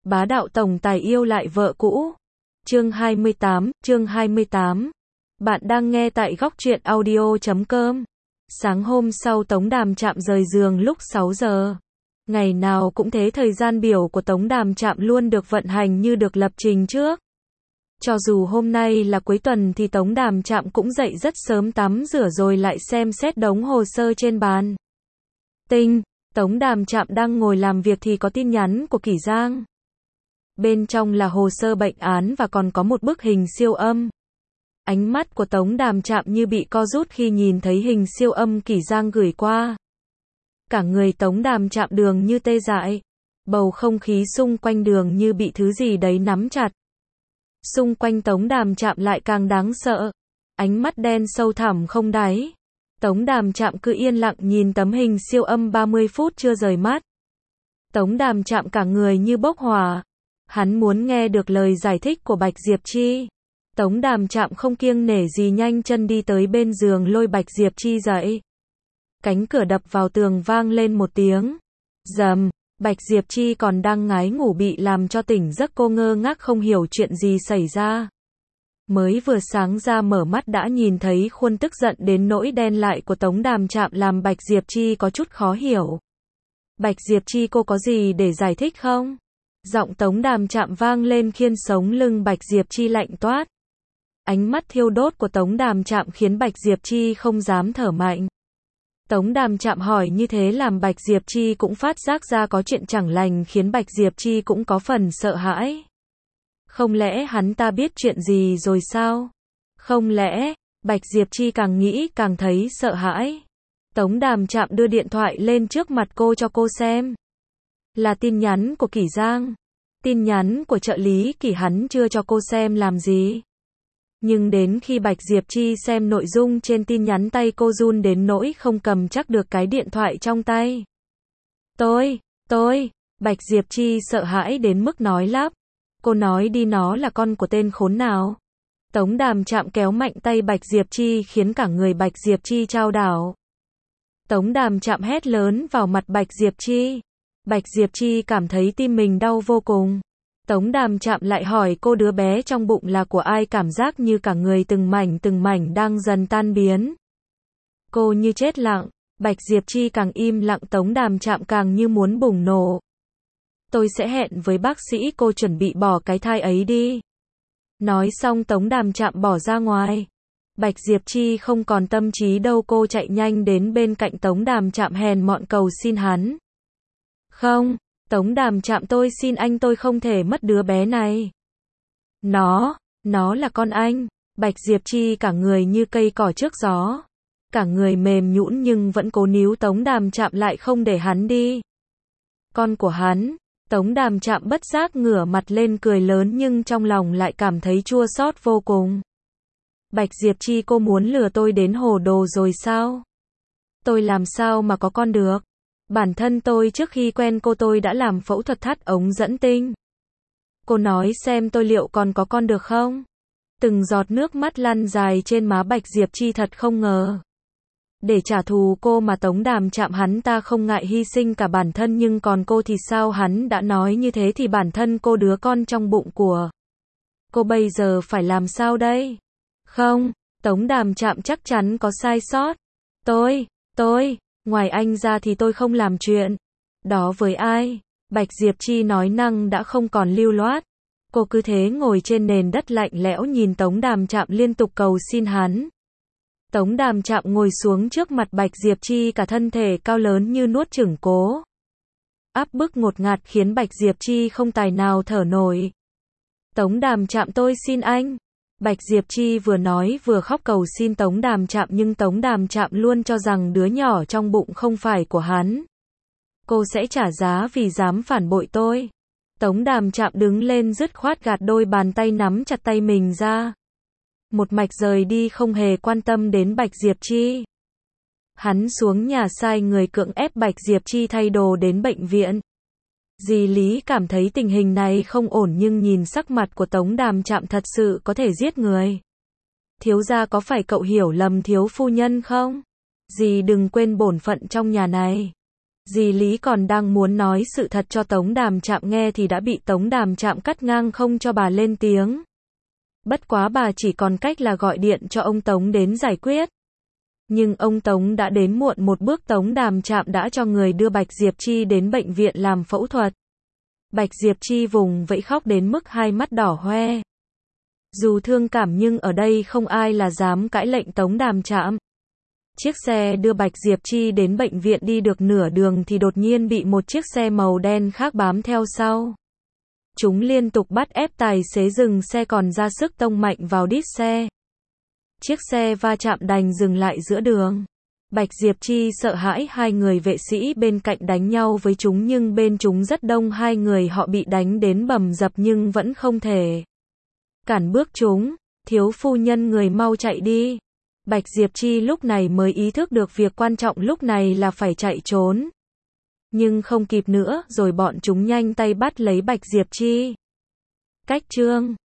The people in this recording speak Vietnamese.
Bá đạo tổng tài yêu lại vợ cũ. Chương 28. Bạn đang nghe tại góc truyện audio.com. Sáng hôm sau Tống Đàm Trạm rời giường lúc 6 giờ. Ngày nào cũng thế, thời gian biểu của Tống Đàm Trạm luôn được vận hành như được lập trình trước. Cho dù hôm nay là cuối tuần thì Tống Đàm Trạm cũng dậy rất sớm, tắm rửa rồi lại xem xét đống hồ sơ trên bàn. Tống Đàm Trạm đang ngồi làm việc thì có tin nhắn của Kỷ Giang. Bên trong là hồ sơ bệnh án và còn có một bức hình siêu âm. Ánh mắt của Tống Đàm Trạm như bị co rút khi nhìn thấy hình siêu âm Kỷ Giang gửi qua. Cả người Tống Đàm Trạm đường như tê dại. Bầu không khí xung quanh đường như bị thứ gì đấy nắm chặt. Xung quanh Tống Đàm Trạm lại càng đáng sợ. Ánh mắt đen sâu thẳm không đáy. Tống Đàm Trạm cứ yên lặng nhìn tấm hình siêu âm 30 phút chưa rời mắt. Tống Đàm Trạm cả người như bốc hỏa. Hắn muốn nghe được lời giải thích của Bạch Diệp Chi. Tống Đàm Trạm không kiêng nể gì nhanh chân đi tới bên giường lôi Bạch Diệp Chi dậy. Cánh cửa đập vào tường vang lên một tiếng. Rầm, Bạch Diệp Chi còn đang ngái ngủ bị làm cho tỉnh giấc, cô ngơ ngác không hiểu chuyện gì xảy ra. Mới vừa sáng ra mở mắt đã nhìn thấy khuôn tức giận đến nỗi đen lại của Tống Đàm Trạm làm Bạch Diệp Chi có chút khó hiểu. Bạch Diệp Chi, cô có gì để giải thích không? Giọng Tống Đàm Trạm vang lên khiến sống lưng Bạch Diệp Chi lạnh toát. Ánh mắt thiêu đốt của Tống Đàm Trạm khiến Bạch Diệp Chi không dám thở mạnh. Tống Đàm Trạm hỏi như thế làm Bạch Diệp Chi cũng phát giác ra có chuyện chẳng lành, khiến Bạch Diệp Chi cũng có phần sợ hãi. Không lẽ hắn ta biết chuyện gì rồi sao? Không lẽ, Bạch Diệp Chi càng nghĩ càng thấy sợ hãi. Tống Đàm Trạm đưa điện thoại lên trước mặt cô cho cô xem. Là tin nhắn của Kỷ Giang. Tin nhắn của trợ lý Kỷ, hắn chưa cho cô xem làm gì. Nhưng đến khi Bạch Diệp Chi xem nội dung trên tin nhắn, tay cô run đến nỗi không cầm chắc được cái điện thoại trong tay. Tôi, Bạch Diệp Chi sợ hãi đến mức nói lắp. Cô nói đi, nó là con của tên khốn nào? Tống Đàm Trạm kéo mạnh tay Bạch Diệp Chi khiến cả người Bạch Diệp Chi chao đảo. Tống Đàm Trạm hét lớn vào mặt Bạch Diệp Chi. Bạch Diệp Chi cảm thấy tim mình đau vô cùng. Tống Đàm Trạm lại hỏi cô đứa bé trong bụng là của ai, cảm giác như cả người từng mảnh đang dần tan biến. Cô như chết lặng. Bạch Diệp Chi càng im lặng, Tống Đàm Trạm càng như muốn bùng nổ. Tôi sẽ hẹn với bác sĩ, cô chuẩn bị bỏ cái thai ấy đi. Nói xong Tống Đàm Trạm bỏ ra ngoài. Bạch Diệp Chi không còn tâm trí đâu, cô chạy nhanh đến bên cạnh Tống Đàm Trạm hèn mọn cầu xin hắn. Không, Tống Đàm Trạm, tôi xin anh, tôi không thể mất đứa bé này. Nó là con anh. Bạch Diệp Chi cả người như cây cỏ trước gió. Cả người mềm nhũn nhưng vẫn cố níu Tống Đàm Trạm lại không để hắn đi. Con của hắn. Tống Đàm Trạm bất giác ngửa mặt lên cười lớn nhưng trong lòng lại cảm thấy chua xót vô cùng. Bạch Diệp Chi, cô muốn lừa tôi đến hồ đồ rồi sao? Tôi làm sao mà có con được? Bản thân tôi trước khi quen cô tôi đã làm phẫu thuật thắt ống dẫn tinh. Cô nói xem tôi liệu còn có con được không? Từng giọt nước mắt lăn dài trên má Bạch Diệp Chi, thật không ngờ. Để trả thù cô mà Tống Đàm Trạm hắn ta không ngại hy sinh cả bản thân, nhưng còn cô thì sao? Hắn đã nói như thế thì bản thân cô, đứa con trong bụng của cô bây giờ phải làm sao đây? Không, Tống Đàm Trạm chắc chắn có sai sót. Tôi, ngoài anh ra thì tôi không làm chuyện đó với ai. Bạch Diệp Chi nói năng đã không còn lưu loát. Cô cứ thế ngồi trên nền đất lạnh lẽo nhìn Tống Đàm Trạm liên tục cầu xin hắn. Tống Đàm Trạm ngồi xuống trước mặt Bạch Diệp Chi, cả thân thể cao lớn như nuốt chửng cố áp bức ngột ngạt khiến Bạch Diệp Chi không tài nào thở nổi. Tống Đàm Trạm, tôi xin anh. Bạch Diệp Chi vừa nói vừa khóc cầu xin Tống Đàm Trạm, nhưng Tống Đàm Trạm luôn cho rằng đứa nhỏ trong bụng không phải của hắn. Cô sẽ trả giá vì dám phản bội tôi. Tống Đàm Trạm đứng lên dứt khoát gạt đôi bàn tay nắm chặt tay mình ra. Một mạch rời đi không hề quan tâm đến Bạch Diệp Chi. Hắn xuống nhà sai người cưỡng ép Bạch Diệp Chi thay đồ đến bệnh viện. Dì Lý cảm thấy tình hình này không ổn nhưng nhìn sắc mặt của Tống Đàm Trạm thật sự có thể giết người. Thiếu gia, có phải cậu hiểu lầm thiếu phu nhân không? Dì đừng quên bổn phận trong nhà này. Dì Lý còn đang muốn nói sự thật cho Tống Đàm Trạm nghe thì đã bị Tống Đàm Trạm cắt ngang không cho bà lên tiếng. Bất quá bà chỉ còn cách là gọi điện cho ông Tống đến giải quyết. Nhưng ông Tống đã đến muộn một bước. Tống Đàm Trạm đã cho người đưa Bạch Diệp Chi đến bệnh viện làm phẫu thuật. Bạch Diệp Chi vùng vẫy khóc đến mức hai mắt đỏ hoe. Dù thương cảm nhưng ở đây không ai là dám cãi lệnh Tống Đàm Trạm. Chiếc xe đưa Bạch Diệp Chi đến bệnh viện đi được nửa đường thì đột nhiên bị một chiếc xe màu đen khác bám theo sau. Chúng liên tục bắt ép tài xế dừng xe còn ra sức tông mạnh vào đít xe. Chiếc xe va chạm đành dừng lại giữa đường. Bạch Diệp Chi sợ hãi hai người vệ sĩ bên cạnh đánh nhau với chúng nhưng bên chúng rất đông, hai người họ bị đánh đến bầm dập nhưng vẫn không thể cản bước chúng. Thiếu phu nhân người mau chạy đi. Bạch Diệp Chi lúc này mới ý thức được việc quan trọng lúc này là phải chạy trốn. Nhưng không kịp nữa rồi, bọn chúng nhanh tay bắt lấy Bạch Diệp Chi. Cách chương